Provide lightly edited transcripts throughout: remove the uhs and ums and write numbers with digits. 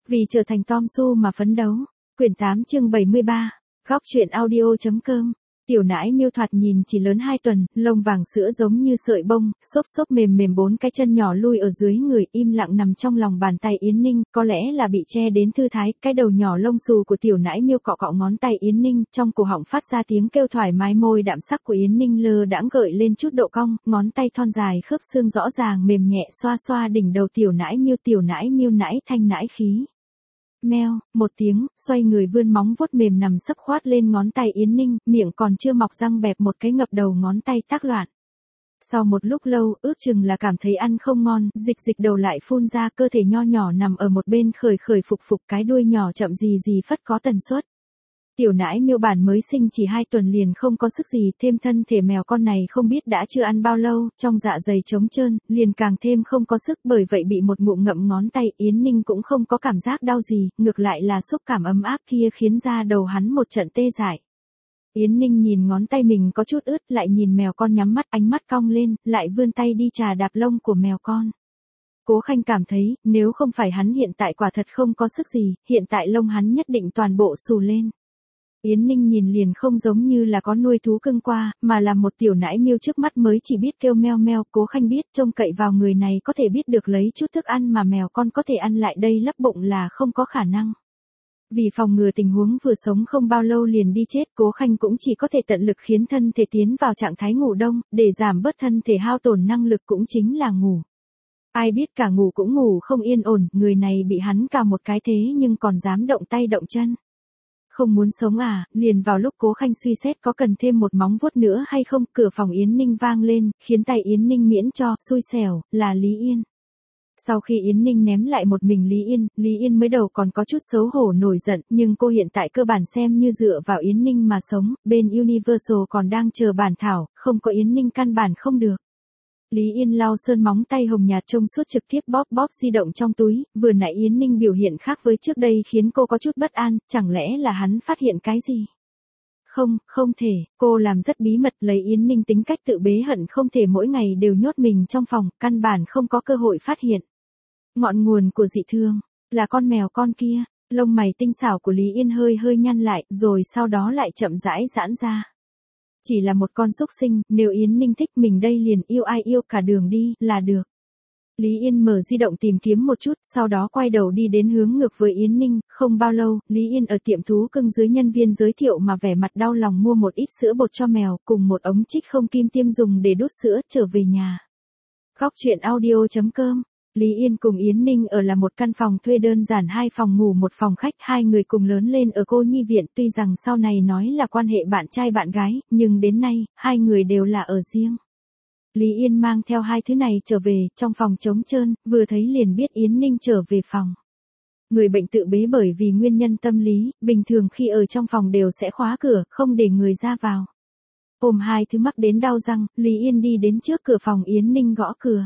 Vì trở thành Tom Su mà phấn đấu. Quyển 8 chương 73. Góc truyện audio.com. Tiểu nãi miêu thoạt nhìn chỉ lớn 2 tuần, lông vàng sữa giống như sợi bông, xốp xốp mềm mềm, 4 cái chân nhỏ lui ở dưới người, im lặng nằm trong lòng bàn tay Yến Ninh, có lẽ là bị che đến thư thái, cái đầu nhỏ lông xù của tiểu nãi miêu cọ cọ ngón tay Yến Ninh, trong cổ họng phát ra tiếng kêu thoải mái, môi đạm sắc của Yến Ninh lơ đãng gợi lên chút độ cong, ngón tay thon dài khớp xương rõ ràng mềm nhẹ xoa xoa đỉnh đầu tiểu nãi miêu nãi thanh nãi khí. Meo, một tiếng, xoay người vươn móng vuốt mềm nằm sấp khoát lên ngón tay Yến Ninh, miệng còn chưa mọc răng bẹp một cái ngập đầu ngón tay tác loạn. Sau một lúc lâu, ước chừng là cảm thấy ăn không ngon, dịch đầu lại phun ra, cơ thể nho nhỏ nằm ở một bên khởi phục, cái đuôi nhỏ chậm gì phất có tần suất. Tiểu nãi miêu bản mới sinh chỉ 2 tuần liền không có sức gì, thêm thân thể mèo con này không biết đã chưa ăn bao lâu, trong dạ dày trống trơn, liền càng thêm không có sức, bởi vậy bị một ngụm ngậm ngón tay. Yến Ninh cũng không có cảm giác đau gì, ngược lại là xúc cảm ấm áp kia khiến da đầu hắn một trận tê dại. Yến Ninh nhìn ngón tay mình có chút ướt, lại nhìn mèo con nhắm mắt, ánh mắt cong lên, lại vươn tay đi chà đạp lông của mèo con. Cố Khanh cảm thấy, nếu không phải hắn hiện tại quả thật không có sức gì, hiện tại lông hắn nhất định toàn bộ xù lên. Yến Ninh nhìn liền không giống như là có nuôi thú cưng qua, mà là một tiểu nãi miêu trước mắt mới chỉ biết kêu meo meo. Cố Khanh biết trông cậy vào người này có thể biết được lấy chút thức ăn mà mèo con có thể ăn lại đây lấp bụng là không có khả năng. Vì phòng ngừa tình huống vừa sống không bao lâu liền đi chết, Cố Khanh cũng chỉ có thể tận lực khiến thân thể tiến vào trạng thái ngủ đông, để giảm bớt thân thể hao tổn năng lực cũng chính là ngủ. Ai biết cả ngủ cũng ngủ không yên ổn, người này bị hắn cào một cái thế nhưng còn dám động tay động chân. Không muốn sống à, liền vào lúc Cố Khanh suy xét có cần thêm một móng vuốt nữa hay không, cửa phòng Yến Ninh vang lên, khiến tay Yến Ninh miễn cho, xui xẻo, là Lý Yên. Sau khi Yến Ninh ném lại một mình Lý Yên mới đầu còn có chút xấu hổ nổi giận, nhưng cô hiện tại cơ bản xem như dựa vào Yến Ninh mà sống, bên Universal còn đang chờ bản thảo, không có Yến Ninh căn bản không được. Lý Yên lau sơn móng tay hồng nhạt trông suốt trực tiếp bóp di động trong túi, vừa nãy Yến Ninh biểu hiện khác với trước đây khiến cô có chút bất an, chẳng lẽ là hắn phát hiện cái gì? Không thể, cô làm rất bí mật, lấy Yến Ninh tính cách tự bế hận không thể mỗi ngày đều nhốt mình trong phòng, căn bản không có cơ hội phát hiện. Ngọn nguồn của dị thương, là con mèo con kia, lông mày tinh xảo của Lý Yên hơi nhăn lại, rồi sau đó lại chậm rãi giãn ra. Chỉ là một con súc sinh, nếu Yến Ninh thích mình đây liền yêu ai yêu cả đường đi, là được. Lý Yên mở di động tìm kiếm một chút, sau đó quay đầu đi đến hướng ngược với Yến Ninh, không bao lâu, Lý Yên ở tiệm thú cưng dưới nhân viên giới thiệu mà vẻ mặt đau lòng mua một ít sữa bột cho mèo, cùng một ống trích không kim tiêm dùng để đút sữa, trở về nhà. Góc truyện audio.com. Lý Yên cùng Yến Ninh ở là một căn phòng thuê đơn giản, 2 phòng ngủ 1 phòng khách, 2 người cùng lớn lên ở cô nhi viện, tuy rằng sau này nói là quan hệ bạn trai bạn gái, nhưng đến nay, 2 người đều là ở riêng. Lý Yên mang theo 2 thứ này trở về, trong phòng trống trơn, vừa thấy liền biết Yến Ninh trở về phòng. Người bệnh tự bế bởi vì nguyên nhân tâm lý, bình thường khi ở trong phòng đều sẽ khóa cửa, không để người ra vào. Ôm 2 thứ mắc đến đau răng, Lý Yên đi đến trước cửa phòng Yến Ninh gõ cửa.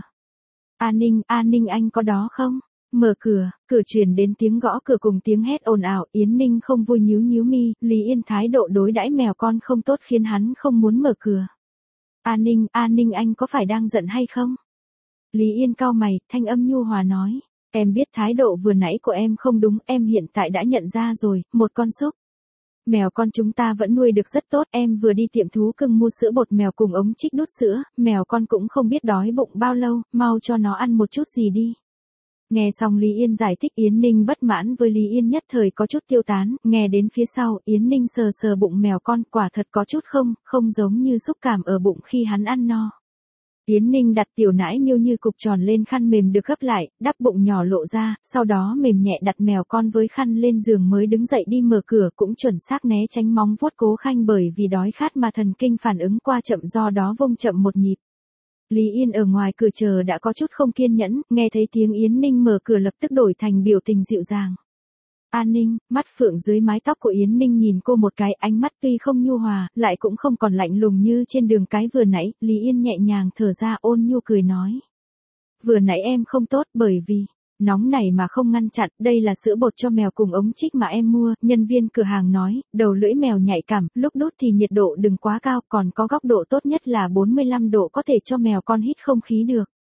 A Ninh anh có đó không? Mở cửa, cửa truyền đến tiếng gõ cửa cùng tiếng hét ồn ào, Yến Ninh không vui nhíu mi, Lý Yên thái độ đối đãi mèo con không tốt khiến hắn không muốn mở cửa. A Ninh anh có phải đang giận hay không? Lý Yên cau mày, thanh âm nhu hòa nói, em biết thái độ vừa nãy của em không đúng, em hiện tại đã nhận ra rồi, một con súc. Mèo con chúng ta vẫn nuôi được rất tốt, em vừa đi tiệm thú cưng mua sữa bột mèo cùng ống trích đút sữa, mèo con cũng không biết đói bụng bao lâu, mau cho nó ăn một chút gì đi. Nghe xong Lý Yên giải thích, Yến Ninh bất mãn với Lý Yên nhất thời có chút tiêu tán, nghe đến phía sau, Yến Ninh sờ bụng mèo con, quả thật có chút không giống như xúc cảm ở bụng khi hắn ăn no. Yến Ninh đặt tiểu nãi miêu như cục tròn lên khăn mềm được gấp lại, đắp bụng nhỏ lộ ra, sau đó mềm nhẹ đặt mèo con với khăn lên giường mới đứng dậy đi mở cửa, cũng chuẩn xác né tránh móng vuốt Cố Khanh bởi vì đói khát mà thần kinh phản ứng qua chậm, do đó vung chậm một nhịp. Lý Yên ở ngoài cửa chờ đã có chút không kiên nhẫn, nghe thấy tiếng Yến Ninh mở cửa lập tức đổi thành biểu tình dịu dàng. An Ninh, mắt phượng dưới mái tóc của Yến Ninh nhìn cô một cái, ánh mắt tuy không nhu hòa, lại cũng không còn lạnh lùng như trên đường cái vừa nãy, Lý Yên nhẹ nhàng thở ra ôn nhu cười nói. Vừa nãy em không tốt bởi vì, nóng này mà không ngăn chặn, đây là sữa bột cho mèo cùng ống trích mà em mua, nhân viên cửa hàng nói, đầu lưỡi mèo nhạy cảm, lúc đút thì nhiệt độ đừng quá cao, còn có góc độ tốt nhất là 45 độ có thể cho mèo con hít không khí được.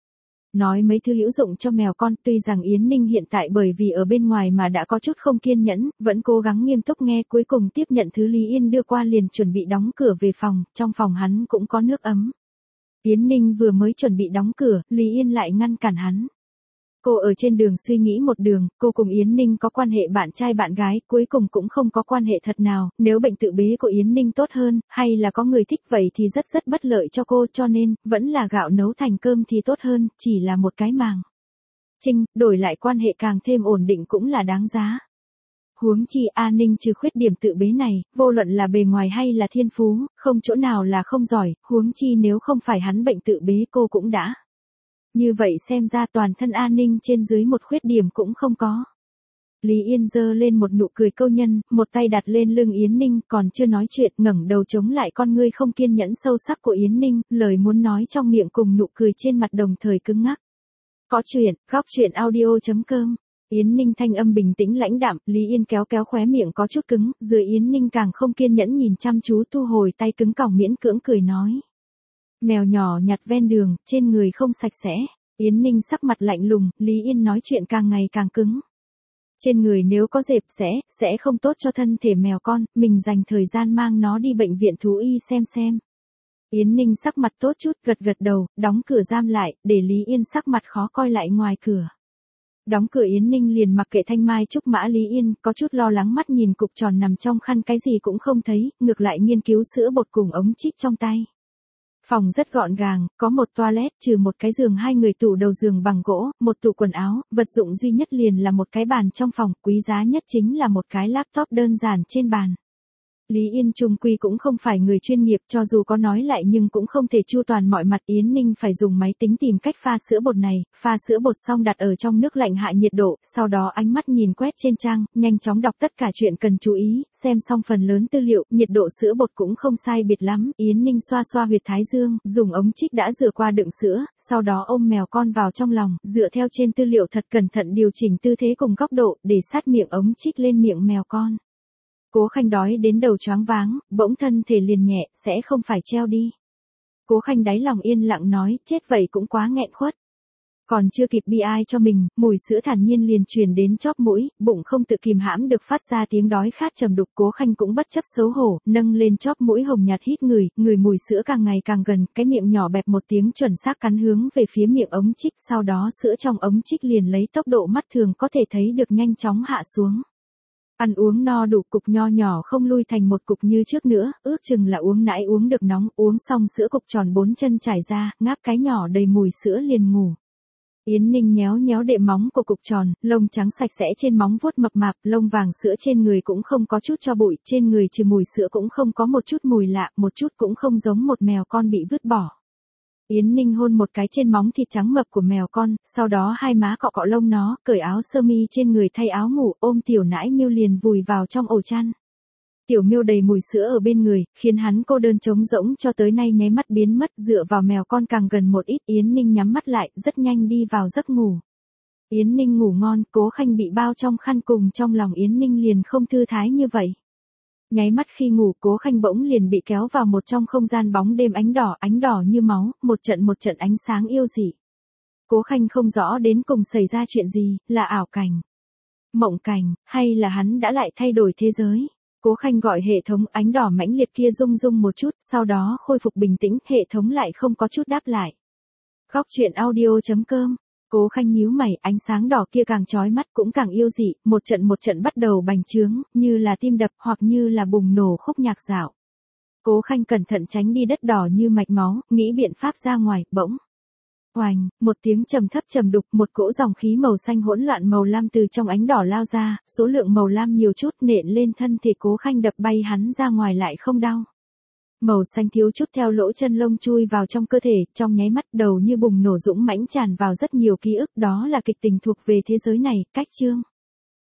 Nói mấy thứ hữu dụng cho mèo con, tuy rằng Yến Ninh hiện tại bởi vì ở bên ngoài mà đã có chút không kiên nhẫn, vẫn cố gắng nghiêm túc nghe, cuối cùng tiếp nhận thứ Lý Yên đưa qua liền chuẩn bị đóng cửa về phòng, trong phòng hắn cũng có nước ấm. Yến Ninh vừa mới chuẩn bị đóng cửa, Lý Yên lại ngăn cản hắn. Cô ở trên đường suy nghĩ một đường, cô cùng Yến Ninh có quan hệ bạn trai bạn gái, cuối cùng cũng không có quan hệ thật nào, nếu bệnh tự bế của Yến Ninh tốt hơn, hay là có người thích vậy thì rất rất bất lợi cho cô, cho nên, vẫn là gạo nấu thành cơm thì tốt hơn, chỉ là một cái màng. Trinh, đổi lại quan hệ càng thêm ổn định cũng là đáng giá. Huống chi A Ninh trừ khuyết điểm tự bế này, vô luận là bề ngoài hay là thiên phú, không chỗ nào là không giỏi, huống chi nếu không phải hắn bệnh tự bế cô cũng đã. Như vậy xem ra toàn thân An Ninh trên dưới một khuyết điểm cũng không có. Lý Yên giơ lên một nụ cười câu nhân, một tay đặt lên lưng Yến Ninh, còn chưa nói chuyện, ngẩng đầu chống lại con ngươi không kiên nhẫn sâu sắc của Yến Ninh, lời muốn nói trong miệng cùng nụ cười trên mặt đồng thời cứng ngắc. Có chuyện, góc chuyện audio.com. Yến Ninh thanh âm bình tĩnh lãnh đạm, Lý Yên kéo kéo khóe miệng có chút cứng, dưới Yến Ninh càng không kiên nhẫn nhìn chăm chú thu hồi tay cứng còng miễn cưỡng cười nói. Mèo nhỏ nhặt ven đường, trên người không sạch sẽ. Yến Ninh sắc mặt lạnh lùng, Lý Yên nói chuyện càng ngày càng cứng. Trên người nếu có dẹp sẽ không tốt cho thân thể mèo con, mình dành thời gian mang nó đi bệnh viện thú y xem. Yến Ninh sắc mặt tốt chút, gật gật đầu, đóng cửa giam lại, để Lý Yên sắc mặt khó coi lại ngoài cửa. Đóng cửa Yến Ninh liền mặc kệ thanh mai trúc mã Lý Yên, có chút lo lắng mắt nhìn cục tròn nằm trong khăn cái gì cũng không thấy, ngược lại nghiên cứu sữa bột cùng ống trích trong tay. Phòng rất gọn gàng, có một toilet trừ một cái giường hai người tủ đầu giường bằng gỗ, một tủ quần áo, vật dụng duy nhất liền là một cái bàn trong phòng, quý giá nhất chính là một cái laptop đơn giản trên bàn. Lý Yên chung quy cũng không phải người chuyên nghiệp, cho dù có nói lại nhưng cũng không thể chu toàn mọi mặt. Yến Ninh phải dùng máy tính tìm cách pha sữa bột này, pha sữa bột xong đặt ở trong nước lạnh hạ nhiệt độ, sau đó ánh mắt nhìn quét trên trang, nhanh chóng đọc tất cả chuyện cần chú ý, xem xong phần lớn tư liệu, nhiệt độ sữa bột cũng không sai biệt lắm. Yến Ninh xoa xoa huyệt thái dương, dùng ống trích đã rửa qua đựng sữa, sau đó ôm mèo con vào trong lòng, dựa theo trên tư liệu thật cẩn thận điều chỉnh tư thế cùng góc độ, để sát miệng ống trích lên miệng mèo con. Cố Khanh đói đến đầu choáng váng, bỗng thân thể liền nhẹ, sẽ không phải treo đi. Cố Khanh đáy lòng yên lặng nói, chết vậy cũng quá nghẹn khuất. Còn chưa kịp bi ai cho mình, mùi sữa thản nhiên liền truyền đến chóp mũi, bụng không tự kìm hãm được phát ra tiếng đói khát trầm đục. Cố Khanh cũng bất chấp xấu hổ, nâng lên chóp mũi hồng nhạt hít người mùi sữa càng ngày càng gần, cái miệng nhỏ bẹp một tiếng chuẩn xác cắn hướng về phía miệng ống trích, sau đó sữa trong ống trích liền lấy tốc độ mắt thường có thể thấy được nhanh chóng hạ xuống. Ăn uống no đủ, cục nho nhỏ không lui thành một cục như trước nữa, ước chừng là uống nãy uống được nóng, uống xong sữa cục tròn 4 chân trải ra, ngáp cái nhỏ đầy mùi sữa liền ngủ. Yến Ninh nhéo nhéo đệm móng của cục tròn, lông trắng sạch sẽ trên móng vuốt mập mạp, lông vàng sữa trên người cũng không có chút cho bụi, trên người trừ mùi sữa cũng không có một chút mùi lạ, một chút cũng không giống một mèo con bị vứt bỏ. Yến Ninh hôn một cái trên móng thịt trắng mập của mèo con, sau đó hai má cọ cọ lông nó, cởi áo sơ mi trên người thay áo ngủ, ôm tiểu nãi miêu liền vùi vào trong ổ chăn. Tiểu miêu đầy mùi sữa ở bên người, khiến hắn cô đơn trống rỗng cho tới nay nháy mắt biến mất, dựa vào mèo con càng gần một ít. Yến Ninh nhắm mắt lại, rất nhanh đi vào giấc ngủ. Yến Ninh ngủ ngon, Cố Khanh bị bao trong khăn cùng trong lòng Yến Ninh liền không thư thái như vậy. Nháy mắt khi ngủ, Cố Khanh bỗng liền bị kéo vào một trong không gian bóng đêm ánh đỏ như máu, một trận ánh sáng yêu dị. Cố Khanh không rõ đến cùng xảy ra chuyện gì, là ảo cảnh, mộng cảnh, hay là hắn đã lại thay đổi thế giới. Cố Khanh gọi hệ thống, ánh đỏ mãnh liệt kia rung rung một chút, sau đó khôi phục bình tĩnh, hệ thống lại không có chút đáp lại. Góc chuyện audio.com. Cố Khanh nhíu mày, ánh sáng đỏ kia càng chói mắt cũng càng yêu dị, một trận bắt đầu bành trướng, như là tim đập hoặc như là bùng nổ khúc nhạc dạo. Cố Khanh cẩn thận tránh đi đất đỏ như mạch máu, nghĩ biện pháp ra ngoài, bỗng. Oành, một tiếng trầm thấp trầm đục, một cỗ dòng khí màu xanh hỗn loạn màu lam từ trong ánh đỏ lao ra, số lượng màu lam nhiều chút nện lên thân thể Cố Khanh đập bay hắn ra ngoài lại không đau. Màu xanh thiếu chút theo lỗ chân lông chui vào trong cơ thể, trong nháy mắt đầu như bùng nổ dũng mãnh tràn vào rất nhiều ký ức, đó là kịch tình thuộc về thế giới này, cách chương.